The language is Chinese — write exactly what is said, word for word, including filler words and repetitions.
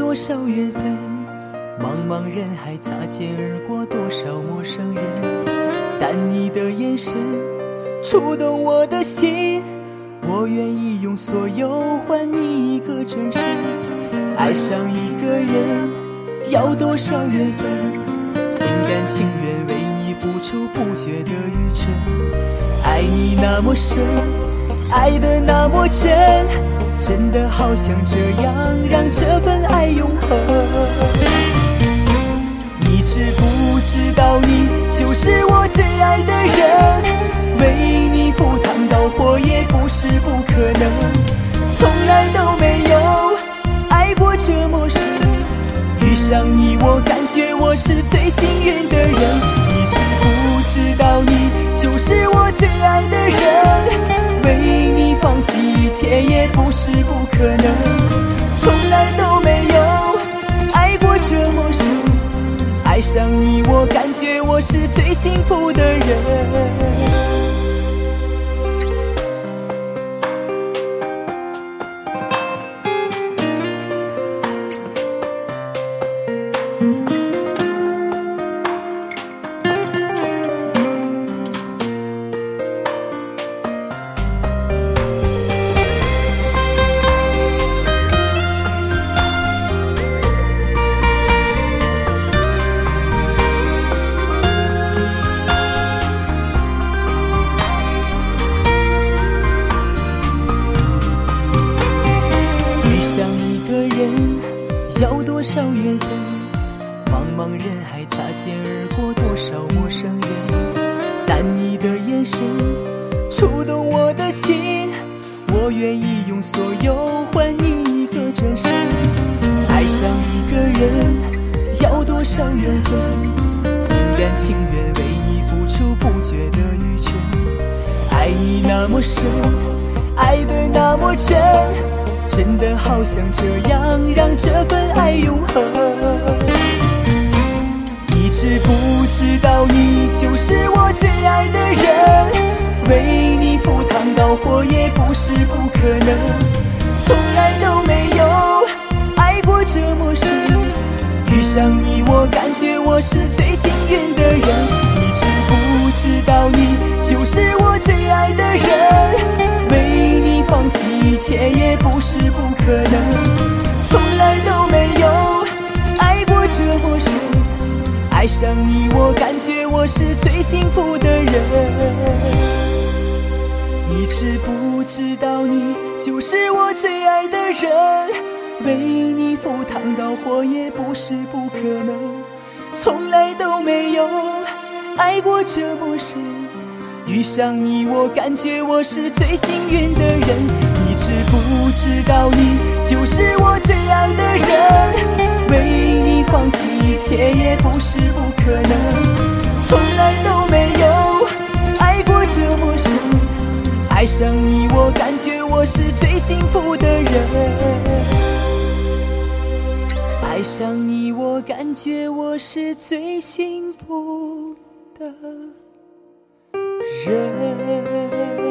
多少缘分，茫茫人海擦肩而过多少陌生人，但你的眼神触动我的心，我愿意用所有换你一个转身。爱上一个人要多少缘分，心甘情愿为你付出不觉得愚蠢。爱你那么深，爱得那么真，真的好想这样让这份爱永恒。你知不知道你就是我最爱的人，为你赴汤蹈火也不是不可能，从来都没有爱过这么深，遇上你我感觉我是最幸运的人。你知不知道你就是我最爱的人，为你放弃一切也不是不可能，从来都没有爱过这么深，爱上你我感觉我是最幸福的人。要多少缘分，茫茫人海擦肩而过多少陌生人，但你的眼神触动我的心，我愿意用所有换你一个转身。爱上一个人要多少缘分，心甘情愿为你付出不觉得愚蠢。爱你那么深，爱得那么真，真的好想这样让这份爱永恒。你知不知道你就是我最爱的人，为你赴汤蹈火也不是不可能，从来都没有爱过这么深，遇上你我感觉我是最幸运的人。你知不知道你就是我最爱的人，为你放弃一切也不是不可能，从来都没有爱过这么深，爱上你我感觉我是最幸福的人。你知不知道你就是我最爱的人，为你赴汤蹈火也不是不可能，从来都没有爱过这么深，遇上你我感觉我是最幸运的人。你知不知道你就是我最爱的人，为你放弃一切也不是不可能，从来都没有爱过这么深，爱上你我感觉我是最幸福的人。爱上你我感觉我是最幸福的人。